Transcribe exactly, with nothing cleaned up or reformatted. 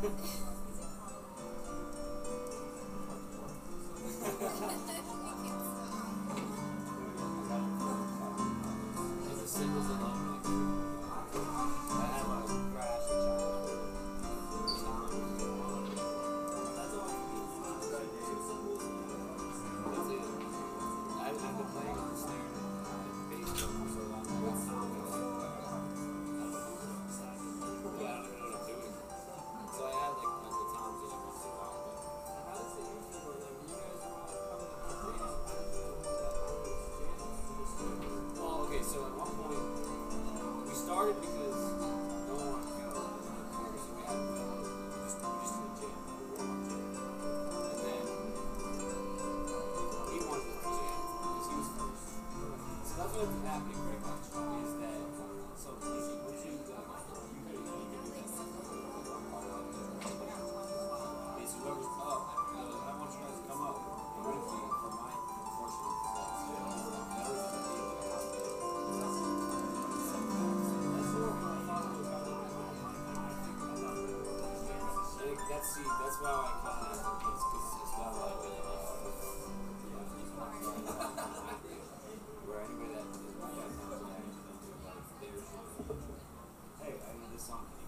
Symbols of love. I had like crash and childhood. That's all I need. That's it. I've been playing on the snare and bass drum for so long. I got time to like, yeah, I don't even know what I'm doing. So I had like the toms in it once in a while. But how does it usually work? Like when you guys are all coming up with things, how does it work? Well, okay, so at one point we started because no one wanted to go. So we had we just we just did a jam, a warm-up jam. And then he wanted to jam because he was first. So that's what ended up happening pretty much is that so if you once you uh, you could you could do that is whoever's up goes, I want you guys to come up and with me for my portion of the set. That was the idea of the house band. That's see, that's why I kind of asked the piece because it's not like it. Where anybody that doesn't like that, like there's hey, I know this song.